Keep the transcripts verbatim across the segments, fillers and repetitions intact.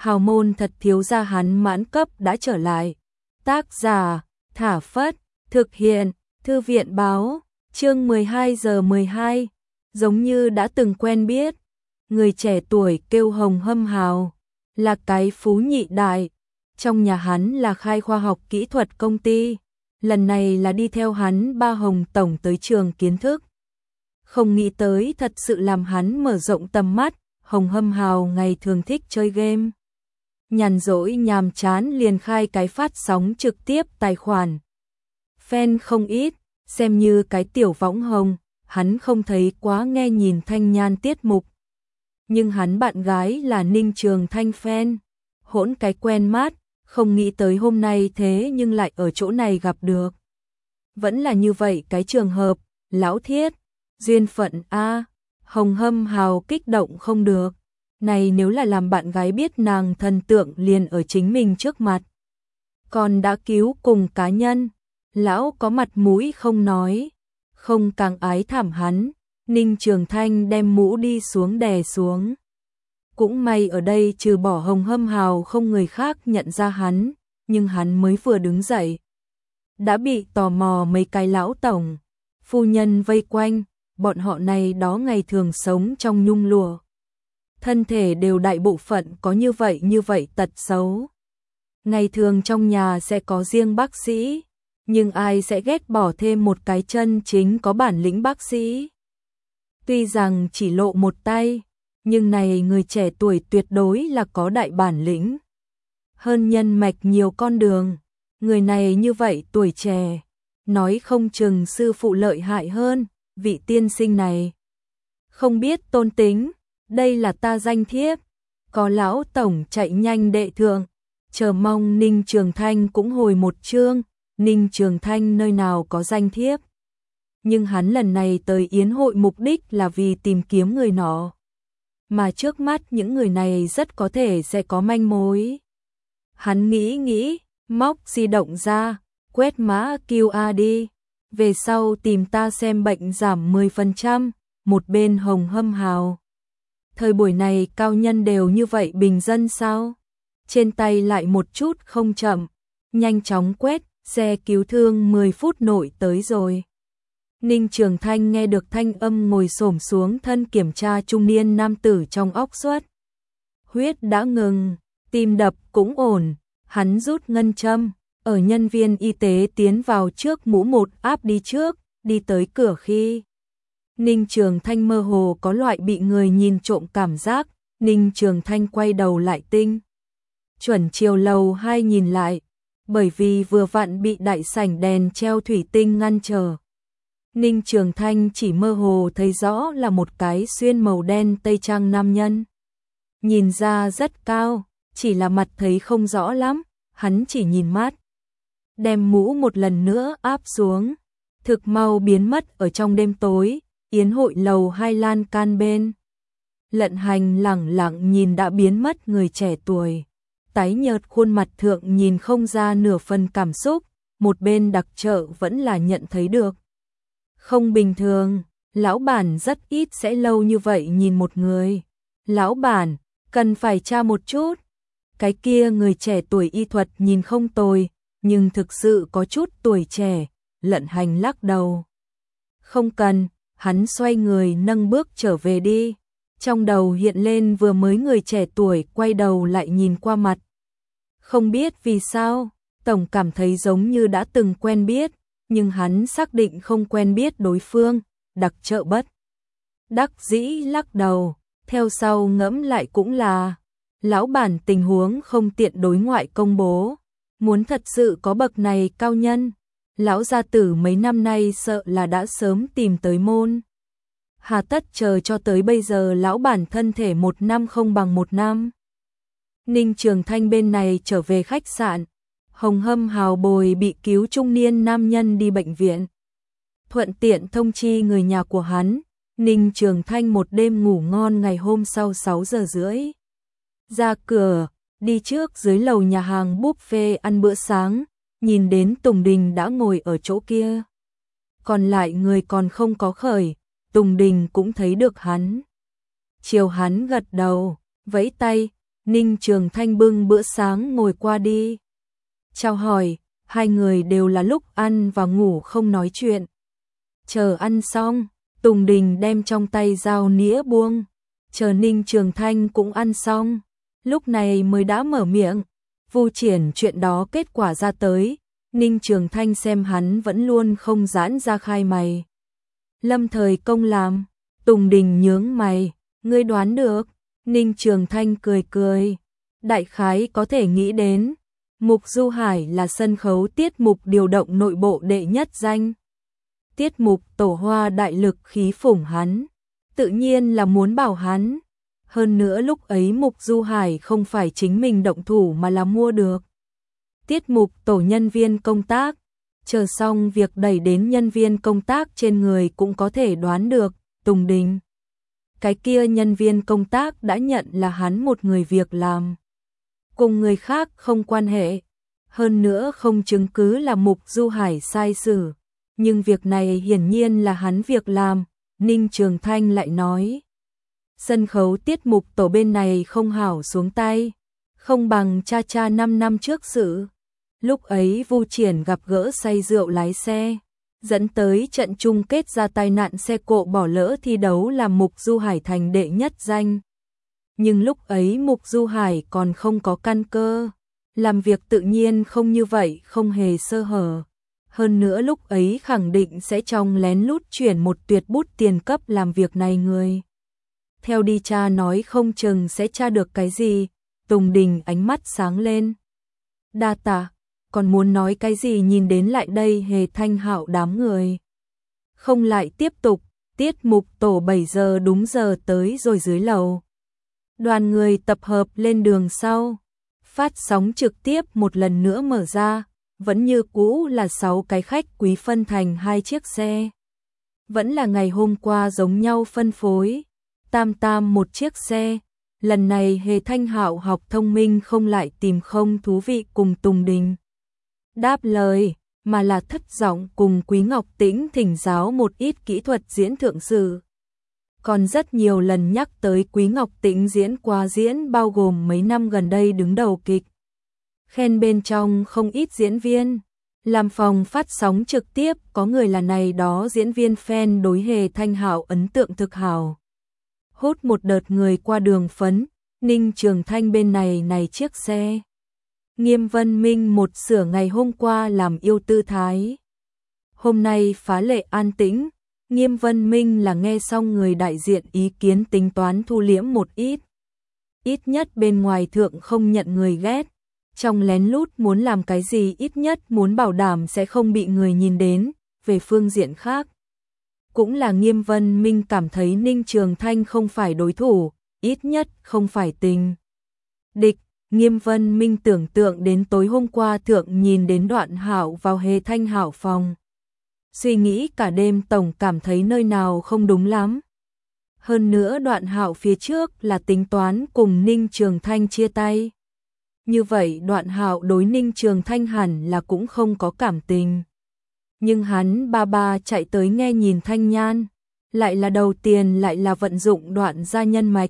hào môn thật thiếu gia hắn mãn cấp đã trở lại. Tác giả, Thả Phất, thực hiện, Thư viện báo, chương mười hai giờ mười hai, giống như đã từng quen biết. Người trẻ tuổi kêu Hồng Hâm Hào, là cái phú nhị đại, trong nhà hắn là khai khoa học kỹ thuật công ty, lần này là đi theo hắn ba Hồng Tổng tới trường kiến thức. Không nghĩ tới thật sự làm hắn mở rộng tầm mắt. Hồng Hâm Hào ngày thường thích chơi game, nhàn rỗi nhàm chán liền khai cái phát sóng trực tiếp tài khoản. Fan không ít, xem như cái tiểu võng hồng, hắn không thấy quá nghe nhìn thanh nhan tiết mục. Nhưng hắn bạn gái là Ninh Trường Thanh fan, hỗn cái quen mát, không nghĩ tới hôm nay thế nhưng lại ở chỗ này gặp được. Vẫn là như vậy cái trường hợp, lão thiết, duyên phận a. Hồng Hâm Hào kích động không được. Này nếu là làm bạn gái biết nàng thần tượng liền ở chính mình trước mặt, còn đã cứu cùng cá nhân, lão có mặt mũi không nói, không càng ái thảm hắn. Ninh Trường Thanh đem mũ đi xuống đè xuống. Cũng may ở đây trừ bỏ Hồng Hâm Hào không người khác nhận ra hắn, nhưng hắn mới vừa đứng dậy, đã bị tò mò mấy cái lão tổng, phu nhân vây quanh. Bọn họ này đó ngày thường sống trong nhung lụa, thân thể đều đại bộ phận có như vậy như vậy tật xấu. Ngày thường trong nhà sẽ có riêng bác sĩ, nhưng ai sẽ ghét bỏ thêm một cái chân chính có bản lĩnh bác sĩ. Tuy rằng chỉ lộ một tay, nhưng này người trẻ tuổi tuyệt đối là có đại bản lĩnh. Hơn nhân mạch nhiều con đường, người này như vậy tuổi trẻ, nói không chừng sư phụ lợi hại hơn. Vị tiên sinh này không biết tôn tính, đây là ta danh thiếp. Có lão tổng chạy nhanh đệ thượng, chờ mong Ninh Trường Thanh cũng hồi một chương. Ninh Trường Thanh nơi nào có danh thiếp, nhưng hắn lần này tới yến hội mục đích là vì tìm kiếm người nọ, mà trước mắt những người này rất có thể sẽ có manh mối. Hắn nghĩ nghĩ, móc di động ra, quét mã quy rờ đi. Về sau tìm ta xem bệnh giảm mười phần trăm, một bên Hồng Hâm Hào. Thời buổi này cao nhân đều như vậy bình dân sao? Trên tay lại một chút không chậm, nhanh chóng quét, xe cứu thương mười phút nội tới rồi. Ninh Trường Thanh nghe được thanh âm ngồi xổm xuống thân kiểm tra trung niên nam tử trong óc suất. Huyết đã ngừng, tim đập cũng ổn, hắn rút ngân châm. Ở nhân viên y tế tiến vào trước mũ một áp đi trước, đi tới cửa khi. Ninh Trường Thanh mơ hồ có loại bị người nhìn trộm cảm giác. Ninh Trường Thanh quay đầu lại tinh chuẩn chiều lầu hai nhìn lại, bởi vì vừa vặn bị đại sảnh đèn treo thủy tinh ngăn trở. Ninh Trường Thanh chỉ mơ hồ thấy rõ là một cái xuyên màu đen tây trang nam nhân. Nhìn ra rất cao, chỉ là mặt thấy không rõ lắm, hắn chỉ nhìn mắt. Đem mũ một lần nữa áp xuống, thực mau biến mất ở trong đêm tối. Yến hội lầu hai lan can bên. Lận Hành lẳng lặng nhìn đã biến mất người trẻ tuổi, tái nhợt khuôn mặt thượng nhìn không ra nửa phần cảm xúc, một bên đặc trợ vẫn là nhận thấy được. Không bình thường, lão bản rất ít sẽ lâu như vậy nhìn một người. Lão bản, cần phải tra một chút. Cái kia người trẻ tuổi y thuật nhìn không tồi, nhưng thực sự có chút tuổi trẻ. Lận Hành lắc đầu. Không cần, hắn xoay người nâng bước trở về đi. Trong đầu hiện lên vừa mới người trẻ tuổi quay đầu lại nhìn qua mặt. Không biết vì sao, tổng cảm thấy giống như đã từng quen biết, nhưng hắn xác định không quen biết đối phương. Đặc trợ bất đắc dĩ lắc đầu, theo sau ngẫm lại cũng là, lão bản tình huống không tiện đối ngoại công bố. Muốn thật sự có bậc này cao nhân, lão gia tử mấy năm nay sợ là đã sớm tìm tới môn. Hà tất chờ cho tới bây giờ lão bản thân thể một năm không bằng một năm. Ninh Trường Thanh bên này trở về khách sạn, Hồng Hâm Hào bồi bị cứu trung niên nam nhân đi bệnh viện. Thuận tiện thông chi người nhà của hắn, Ninh Trường Thanh một đêm ngủ ngon ngày hôm sau sáu giờ rưỡi. Ra cửa, đi trước dưới lầu nhà hàng buffet ăn bữa sáng, nhìn đến Tùng Đình đã ngồi ở chỗ kia. Còn lại người còn không có khởi, Tùng Đình cũng thấy được hắn. Chiều hắn gật đầu, vẫy tay, Ninh Trường Thanh bưng bữa sáng ngồi qua đi. Chào hỏi, hai người đều là lúc ăn và ngủ không nói chuyện. Chờ ăn xong, Tùng Đình đem trong tay dao nĩa buông. Chờ Ninh Trường Thanh cũng ăn xong, lúc này mới đã mở miệng. Vu triển chuyện đó kết quả ra tới, Ninh Trường Thanh xem hắn vẫn luôn không giãn ra khai mày. Lâm thời công làm, Tùng Đình nhướng mày, ngươi đoán được. Ninh Trường Thanh cười cười, đại khái có thể nghĩ đến. Mục Du Hải là sân khấu tiết mục điều động nội bộ đệ nhất danh. Tiết mục tổ hoa đại lực khí phủng hắn, tự nhiên là muốn bảo hắn. Hơn nữa lúc ấy Mục Du Hải không phải chính mình động thủ mà là mua được. Tiết mục tổ nhân viên công tác, chờ xong việc đẩy đến nhân viên công tác trên người cũng có thể đoán được, Tùng Đình. Cái kia nhân viên công tác đã nhận là hắn một người việc làm. Cùng người khác không quan hệ, hơn nữa không chứng cứ là Mục Du Hải sai xử. Nhưng việc này hiển nhiên là hắn việc làm, Ninh Trường Thanh lại nói. Sân khấu tiết mục tổ bên này không hảo xuống tay, không bằng cha cha năm năm trước sự. Lúc ấy Vu Triển gặp gỡ say rượu lái xe, dẫn tới trận chung kết ra tai nạn xe cộ bỏ lỡ thi đấu làm Mục Du Hải thành đệ nhất danh. Nhưng lúc ấy Mục Du Hải còn không có căn cơ, làm việc tự nhiên không như vậy, không hề sơ hở. Hơn nữa lúc ấy khẳng định sẽ trong lén lút chuyển một tuyệt bút tiền cấp làm việc này người. Theo đi cha nói không chừng sẽ tra được cái gì, Tùng Đình ánh mắt sáng lên. Đa tạ, còn muốn nói cái gì nhìn đến lại đây Hề Thanh Hạo đám người. Không lại tiếp tục, tiết mục tổ bảy giờ đúng giờ tới rồi dưới lầu. Đoàn người tập hợp lên đường sau, phát sóng trực tiếp một lần nữa mở ra. Vẫn như cũ là sáu cái khách quý phân thành hai chiếc xe. Vẫn là ngày hôm qua giống nhau phân phối. Tam tam một chiếc xe. Lần này Hề Thanh Hạo học thông minh không lại tìm không thú vị cùng Tùng Đình đáp lời, mà là thất giọng cùng Quý Ngọc Tĩnh thỉnh giáo một ít kỹ thuật diễn thượng sử. Còn rất nhiều lần nhắc tới Quý Ngọc Tĩnh diễn qua diễn bao gồm mấy năm gần đây đứng đầu kịch. Khen bên trong không ít diễn viên, làm phòng phát sóng trực tiếp có người là này đó diễn viên fan đối Hề Thanh Hạo ấn tượng thực hảo. Hút một đợt người qua đường phấn, Ninh Trường Thanh bên này này chiếc xe. Nghiêm Vân Minh một sửa ngày hôm qua làm yêu tư thái. Hôm nay phá lệ an tĩnh, Nghiêm Vân Minh là nghe xong người đại diện ý kiến tính toán thu liễm một ít. Ít nhất bên ngoài thượng không nhận người ghét. Trong lén lút muốn làm cái gì ít nhất muốn bảo đảm sẽ không bị người nhìn đến, về phương diện khác. Cũng là Nghiêm Vân Minh cảm thấy Ninh Trường Thanh không phải đối thủ, ít nhất không phải tình địch. Nghiêm Vân Minh tưởng tượng đến tối hôm qua thượng nhìn đến Đoạn Hạo vào Hề Thanh Hạo phòng. Suy nghĩ cả đêm tổng cảm thấy nơi nào không đúng lắm. Hơn nữa Đoạn Hạo phía trước là tính toán cùng Ninh Trường Thanh chia tay. Như vậy Đoạn Hạo đối Ninh Trường Thanh hẳn là cũng không có cảm tình. Nhưng hắn ba ba chạy tới nghe nhìn Thanh Nhan, lại là đầu tiền lại là vận dụng Đoạn gia nhân mạch.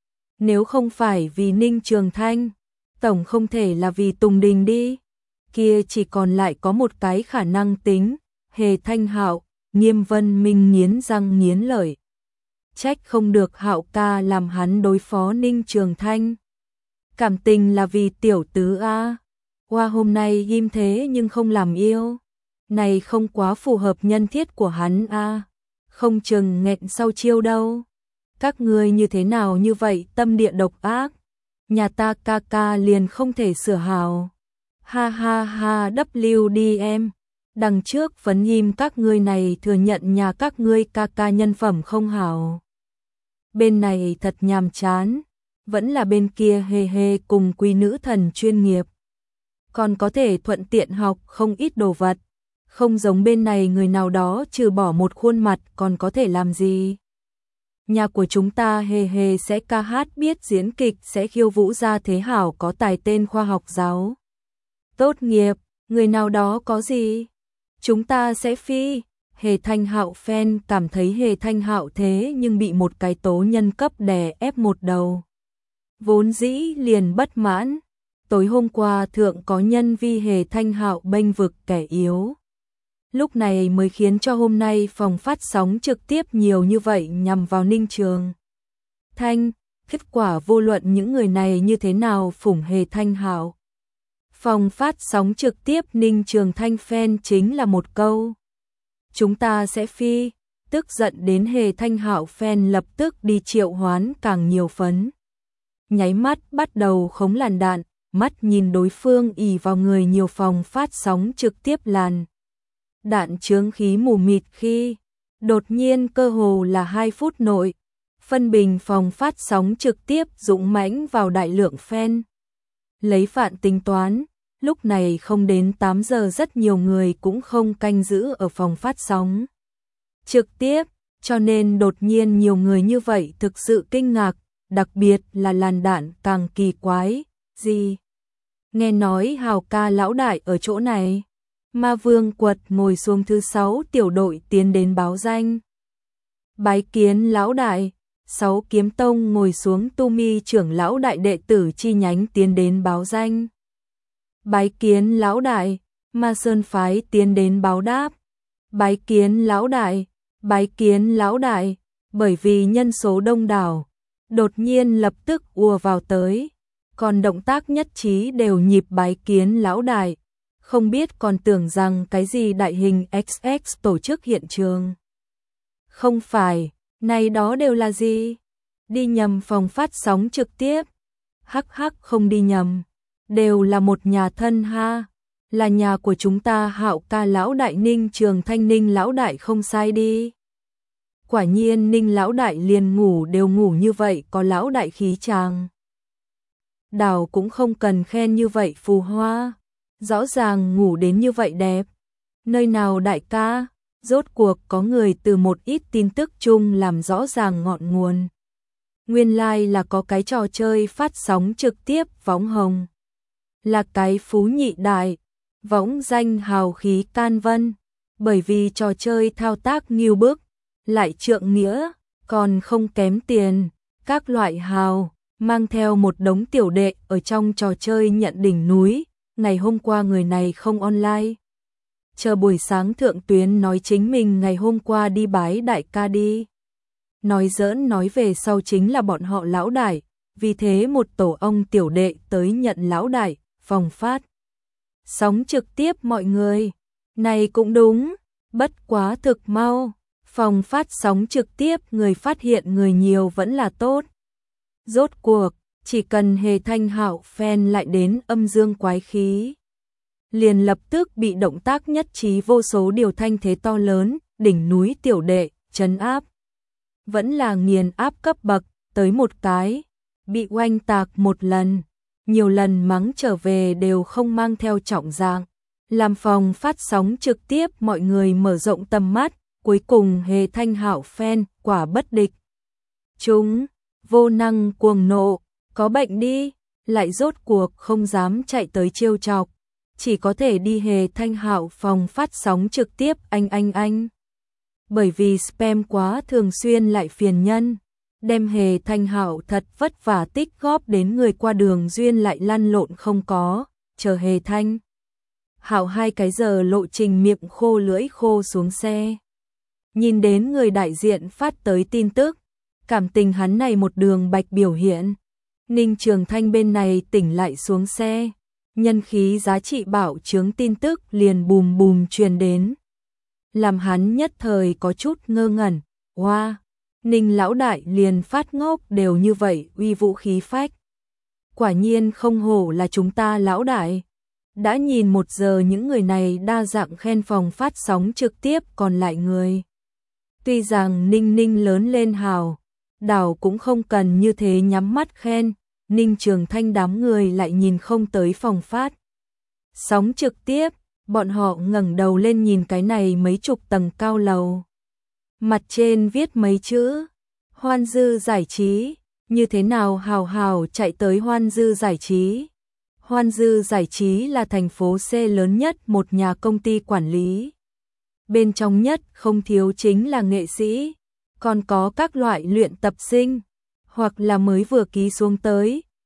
Nếu không phải vì Ninh Trường Thanh, tổng không thể là vì Tùng Đình đi. Kia chỉ còn lại có một cái khả năng tính, Hề Thanh Hạo. Nghiêm Vân Minh nghiến răng nghiến lợi. Trách không được Hạo ca làm hắn đối phó Ninh Trường Thanh. Cảm tình là vì tiểu tứ a. Qua hôm nay ghim thế nhưng không làm yêu. Này không quá phù hợp nhân thiết của hắn a. Không chừng nghẹn sau chiêu đâu. Các ngươi như thế nào như vậy tâm địa độc ác. Nhà ta ca ca liền không thể sửa hào. Ha ha ha W D M. Đằng trước vấn ghim các ngươi này thừa nhận nhà các ngươi ca ca nhân phẩm không hảo. Bên này thật nhàm chán. Vẫn là bên kia hề hề cùng quý nữ thần chuyên nghiệp. Còn có thể thuận tiện học không ít đồ vật. Không giống bên này người nào đó trừ bỏ một khuôn mặt còn có thể làm gì. Nhà của chúng ta hề hề sẽ ca hát biết diễn kịch sẽ khiêu vũ ra thế hảo có tài tên khoa học giáo. Tốt nghiệp, người nào đó có gì? Chúng ta sẽ phi. Hề Thanh Hạo fan cảm thấy Hề Thanh Hạo thế nhưng bị một cái tố nhân cấp đè ép một đầu. vốn dĩ liền bất mãn. Tối hôm qua thượng có nhân vi Hề Thanh Hạo bênh vực kẻ yếu. Lúc này mới khiến cho hôm nay phòng phát sóng trực tiếp nhiều như vậy nhằm vào Ninh Trường Thanh. Kết quả vô luận những người này như thế nào phủng Hề Thanh Hạo. Phòng phát sóng trực tiếp Ninh Trường Thanh fan chính là một câu: chúng ta sẽ phi. Tức giận đến Hề Thanh Hạo fan lập tức đi triệu hoán càng nhiều phấn. Nháy mắt bắt đầu khống làn đạn, mắt nhìn đối phương ì vào người nhiều phòng phát sóng trực tiếp làn. Đạn chướng khí mù mịt khi đột nhiên cơ hồ là hai phút nội, phân bình phòng phát sóng trực tiếp dũng mãnh vào đại lượng fan. Lấy phạn tính toán, lúc này không đến tám giờ rất nhiều người cũng không canh giữ ở phòng phát sóng trực tiếp, cho nên đột nhiên nhiều người như vậy thực sự kinh ngạc, đặc biệt là làn đạn càng kỳ quái. Gì? Nghe nói Hào ca lão đại ở chỗ này. Ma Vương Quật ngồi xuống thứ sáu tiểu đội tiến đến báo danh. Bái kiến lão đại. Sáu Kiếm Tông ngồi xuống Tu Mi trưởng lão đại đệ tử chi nhánh tiến đến báo danh. Bái kiến lão đại. Ma Sơn phái tiến đến báo đáp. Bái kiến lão đại. Bái kiến lão đại. Bởi vì nhân số đông đảo, đột nhiên lập tức ùa vào tới, còn động tác nhất trí đều nhịp bái kiến lão đại, không biết còn tưởng rằng cái gì đại hình ích ích tổ chức hiện trường. Không phải, này đó đều là gì? Đi nhầm phòng phát sóng trực tiếp. Hắc hắc, không đi nhầm, đều là một nhà thân ha, là nhà của chúng ta Hạo ca lão đại Ninh Trường Thanh Ninh lão đại không sai đi. Quả nhiên Ninh lão đại liền ngủ đều ngủ như vậy có lão đại khí chàng. Đào cũng không cần khen như vậy phù hoa, rõ ràng ngủ đến như vậy đẹp. Nơi nào đại ca, rốt cuộc có người từ một ít tin tức chung làm rõ ràng ngọn nguồn. Nguyên lai like là có cái trò chơi phát sóng trực tiếp võng hồng. Là cái phú nhị đại, võng danh hào khí can vân, bởi vì trò chơi thao tác nghiêu bức, lại trượng nghĩa, còn không kém tiền, các loại hào, mang theo một đống tiểu đệ ở trong trò chơi nhận đỉnh núi. Ngày hôm qua người này không online, chờ buổi sáng thượng tuyến nói chính mình ngày hôm qua đi bái đại ca đi. Nói giỡn nói về sau chính là bọn họ lão đại, vì thế một tổ ông tiểu đệ tới nhận lão đại, phòng phát sóng trực tiếp mọi người. Này cũng đúng, bất quá thực mau, phòng phát sóng trực tiếp người phát hiện người nhiều vẫn là tốt. Rốt cuộc, chỉ cần Hề Thanh Hạo fan lại đến âm dương quái khí, liền lập tức bị động tác nhất trí vô số điều thanh thế to lớn, đỉnh núi tiểu đệ, trấn áp. Vẫn là nghiền áp cấp bậc, tới một cái, bị oanh tạc một lần, nhiều lần mắng trở về đều không mang theo trọng dạng. Làm phòng phát sóng trực tiếp mọi người mở rộng tầm mắt, cuối cùng Hề Thanh Hạo fan quả bất địch. Chúng, vô năng cuồng nộ, có bệnh đi, lại rốt cuộc không dám chạy tới trêu chọc, chỉ có thể đi Hề Thanh Hạo phòng phát sóng trực tiếp anh anh anh. Bởi vì spam quá thường xuyên lại phiền nhân, đem Hề Thanh Hạo thật vất vả tích góp đến người qua đường duyên lại lăn lộn không có, chờ Hề Thanh Hạo hai cái giờ lộ trình miệng khô lưỡi khô xuống xe. Nhìn đến người đại diện phát tới tin tức, cảm tình hắn này một đường bạch biểu hiện. Ninh Trường Thanh bên này tỉnh lại xuống xe, nhân khí giá trị bảo chứng tin tức liền bùm bùm truyền đến. Làm hắn nhất thời có chút ngơ ngẩn, wow, Ninh lão đại liền phát ngốc đều như vậy uy vũ khí phách. Quả nhiên không hổ là chúng ta lão đại. Đã nhìn một giờ những người này đa dạng khen phòng phát sóng trực tiếp còn lại người. Tuy rằng Ninh Ninh lớn lên hào, đảo cũng không cần như thế nhắm mắt khen, Ninh Trường Thanh đám người lại nhìn không tới phòng phát sóng trực tiếp, bọn họ ngẩng đầu lên nhìn cái này mấy chục tầng cao lầu. Mặt trên viết mấy chữ, Hoan Dư Giải Trí, như thế nào hào hào chạy tới Hoan Dư Giải Trí. Hoan Dư Giải Trí là thành phố C lớn nhất một nhà công ty quản lý. Bên trong nhất không thiếu chính là nghệ sĩ, còn có các loại luyện tập sinh, hoặc là mới vừa ký xuống tới,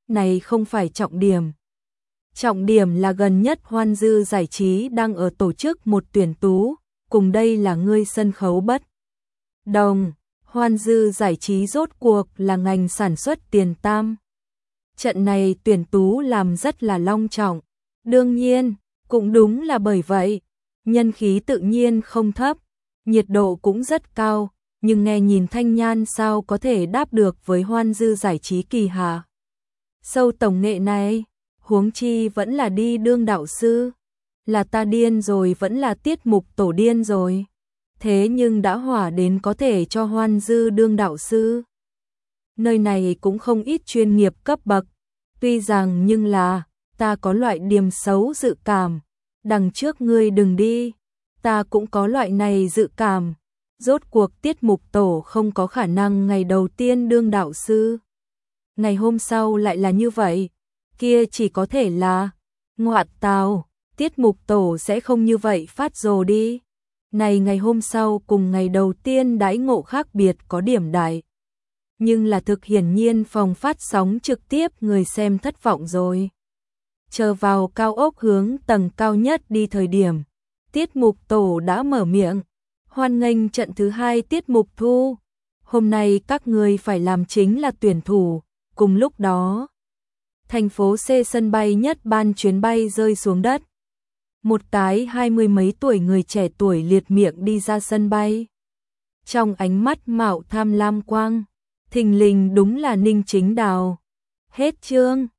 này không phải trọng điểm. Trọng điểm là gần nhất Hoan Dư Giải trí đang ở tổ chức một tuyển tú, cùng đây là ngươi sân khấu bất đồng. Hoan Dư Giải trí rốt cuộc là ngành sản xuất tiền tam. Trận này tuyển tú làm rất là long trọng. Đương nhiên, cũng đúng là bởi vậy, nhân khí tự nhiên không thấp, nhiệt độ cũng rất cao, nhưng nghe nhìn Thanh Nhan sao có thể đáp được với Hoan Dư Giải trí kỳ hạ. Sâu tổng nghệ này, huống chi vẫn là đi đương đạo sư. Là ta điên rồi vẫn là tiết mục tổ điên rồi. Thế nhưng đã hỏa đến có thể cho Hoan Dư đương đạo sư. Nơi này cũng không ít chuyên nghiệp cấp bậc. Tuy rằng nhưng là, ta có loại điểm xấu dự cảm. Đằng trước ngươi đừng đi. Ta cũng có loại này dự cảm. Rốt cuộc tiết mục tổ không có khả năng ngày đầu tiên đương đạo sư. Ngày hôm sau lại là như vậy. Kia chỉ có thể là, ngoại tào, tiết mục tổ sẽ không như vậy phát rồ đi. Này ngày hôm sau cùng ngày đầu tiên đãi ngộ khác biệt có điểm đại. Nhưng là thực hiển nhiên phòng phát sóng trực tiếp người xem thất vọng rồi. Chờ vào cao ốc hướng tầng cao nhất đi thời điểm, tiết mục tổ đã mở miệng, hoan nghênh trận thứ hai tiết mục thu. Hôm nay các người phải làm chính là tuyển thủ, cùng lúc đó. Thành phố C sân bay nhất ban chuyến bay rơi xuống đất. Một cái hai mươi mấy tuổi người trẻ tuổi liệt miệng đi ra sân bay. Trong ánh mắt mạo tham lam quang, thình lình đúng là Ninh Chính Đào. Hết chương.